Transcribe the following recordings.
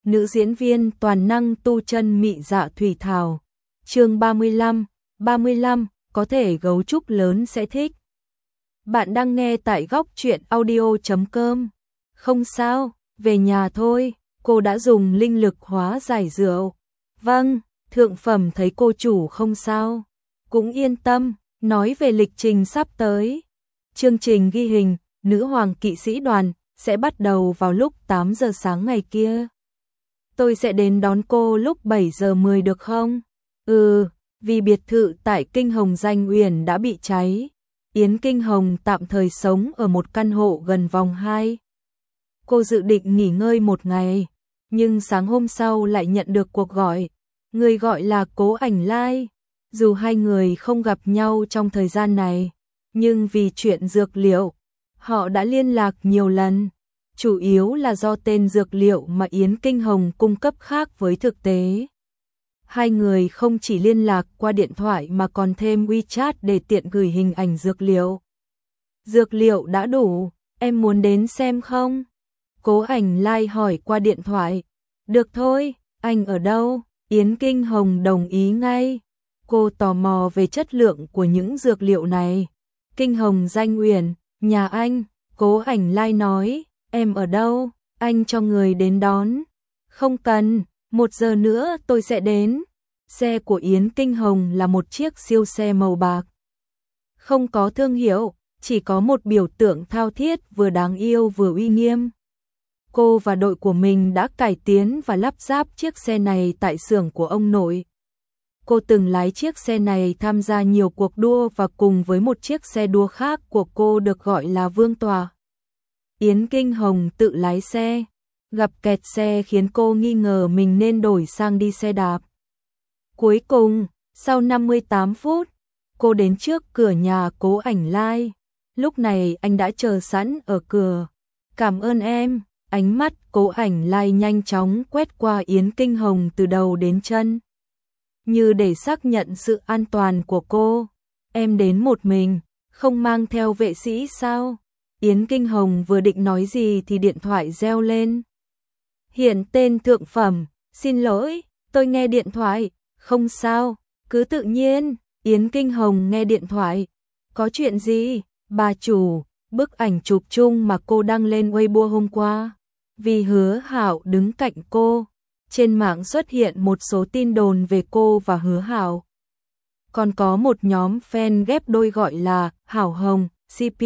nữ diễn viên toàn năng tu chân mị dạ thủy thảo. Chương 35, có thể gấu trúc lớn sẽ thích. Bạn đang nghe tại góc truyện audio.com. Không sao, về nhà thôi, cô đã dùng linh lực hóa giải rượu. Vâng, thượng phẩm thấy cô chủ không sao, cũng yên tâm, nói về lịch trình sắp tới. Chương trình ghi hình, nữ hoàng kỵ sĩ đoàn, sẽ bắt đầu vào lúc 8 giờ sáng ngày kia. Tôi sẽ đến đón cô lúc 7 giờ 10 được không? Vì biệt thự tại Kinh Hồng Danh Uyển đã bị cháy. Yến Kinh Hồng tạm thời sống ở một căn hộ gần vòng 2. Cô dự định nghỉ ngơi một ngày, nhưng sáng hôm sau lại nhận được cuộc gọi. Người gọi là Cố Ảnh Lai. Dù hai người không gặp nhau trong thời gian này, nhưng vì chuyện dược liệu, họ đã liên lạc nhiều lần. Chủ yếu là do tên dược liệu mà Yến Kinh Hồng cung cấp khác với thực tế. Hai người không chỉ liên lạc qua điện thoại mà còn thêm WeChat để tiện gửi hình ảnh dược liệu. Dược liệu đã đủ, em muốn đến xem không? Cố Ảnh Lai hỏi qua điện thoại. Được thôi, anh ở đâu? Yến Kinh Hồng đồng ý ngay. Cô tò mò về chất lượng của những dược liệu này. Kinh Hồng Danh Uyển, nhà anh. Cố Ảnh Lai nói, em ở đâu? Anh cho người đến đón. Không cần, 1 giờ nữa tôi sẽ đến. Xe của Yến Kinh Hồng là một chiếc siêu xe màu bạc. Không có thương hiệu, chỉ có một biểu tượng thao thiết vừa đáng yêu vừa uy nghiêm. Cô và đội của mình đã cải tiến và lắp ráp chiếc xe này tại xưởng của ông nội. Cô từng lái chiếc xe này tham gia nhiều cuộc đua và cùng với một chiếc xe đua khác của cô được gọi là Vương Tòa. Yến Kinh Hồng tự lái xe, gặp kẹt xe khiến cô nghi ngờ mình nên đổi sang đi xe đạp. Cuối cùng, sau 58 phút, cô đến trước cửa nhà Cố Ảnh Lai. Lúc này anh đã chờ sẵn ở cửa. Cảm ơn em. Ánh mắt Cố Ảnh Lai nhanh chóng quét qua Yến Kinh Hồng từ đầu đến chân, như để xác nhận sự an toàn của cô. Em đến một mình, không mang theo vệ sĩ sao? Yến Kinh Hồng vừa định nói gì thì điện thoại reo lên. Hiện tên thượng phẩm, xin lỗi, tôi nghe điện thoại. Không sao, cứ tự nhiên. Yến Kinh Hồng nghe điện thoại. Có chuyện gì? Bà chủ, bức ảnh chụp chung mà cô đăng lên Weibo hôm qua. Vì Hứa Hảo đứng cạnh cô, trên mạng xuất hiện một số tin đồn về cô và Hứa Hảo. Còn có một nhóm fan ghép đôi gọi là Hảo Hồng, CP.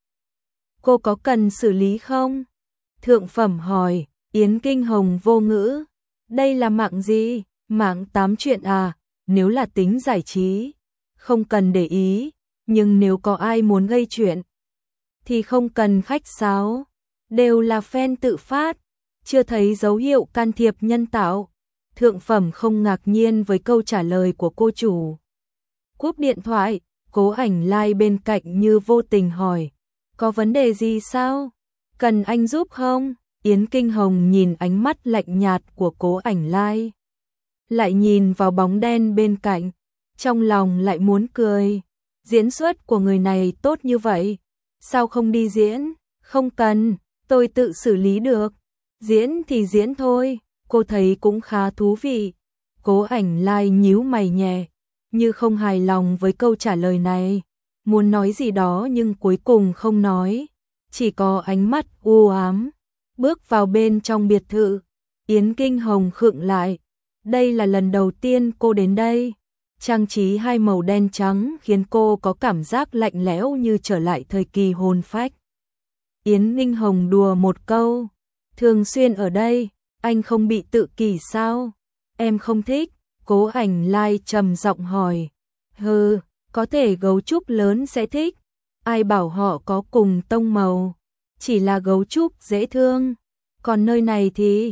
Cô có cần xử lý không? Thượng phẩm hỏi. Yến Kinh Hồng vô ngữ. Đây là mạng gì? Mạng tám chuyện à? Nếu là tính giải trí, không cần để ý. Nhưng nếu có ai muốn gây chuyện, thì không cần khách sáo. Đều là fan tự phát, chưa thấy dấu hiệu can thiệp nhân tạo. Thượng phẩm không ngạc nhiên với câu trả lời của cô chủ. Cúp điện thoại, Cố Ảnh Lai bên cạnh như vô tình hỏi. Có vấn đề gì sao? Cần anh giúp không? Yến Kinh Hồng nhìn ánh mắt lạnh nhạt của Cố Ảnh Lai, lại nhìn vào bóng đen bên cạnh, trong lòng lại muốn cười. Diễn xuất của người này tốt như vậy, sao không đi diễn? Không cần, tôi tự xử lý được. Diễn thì diễn thôi, cô thấy cũng khá thú vị. Cố Ảnh Lai nhíu mày nhẹ, như không hài lòng với câu trả lời này. Muốn nói gì đó nhưng cuối cùng không nói, chỉ có ánh mắt u ám. Bước vào bên trong biệt thự, Yến Kinh Hồng khựng lại. Đây là lần đầu tiên cô đến đây. Trang trí hai màu đen trắng khiến cô có cảm giác lạnh lẽo như trở lại thời kỳ hồn phách. Yến Kinh Hồng đùa một câu. Thường xuyên ở đây, anh không bị tự kỷ sao? Em không thích. Cố Ảnh Lai trầm giọng hỏi. Có thể gấu trúc lớn sẽ thích. Ai bảo họ có cùng tông màu. Chỉ là gấu trúc dễ thương. Còn nơi này thì,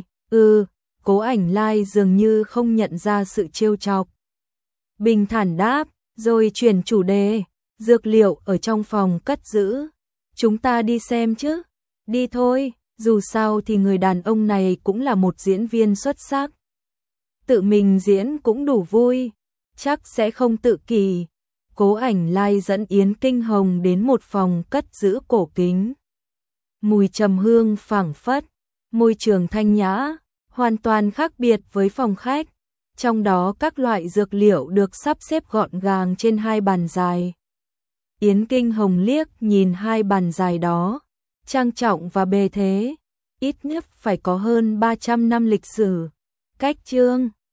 Cố Ảnh Lai dường như không nhận ra sự trêu chọc. Bình thản đáp, rồi chuyển chủ đề. Dược liệu ở trong phòng cất giữ. Chúng ta đi xem chứ? Đi thôi, dù sao thì người đàn ông này cũng là một diễn viên xuất sắc. Tự mình diễn cũng đủ vui, chắc sẽ không tự kỷ. Cố Ảnh Lai dẫn Yến Kinh Hồng đến một phòng cất giữ cổ kính. Mùi trầm hương phảng phất, môi trường thanh nhã, hoàn toàn khác biệt với phòng khách. Trong đó các loại dược liệu được sắp xếp gọn gàng trên hai bàn dài. Yến Kinh Hồng liếc nhìn hai bàn dài đó, trang trọng và bề thế, ít nhất phải có hơn 300 năm lịch sử. Cách trương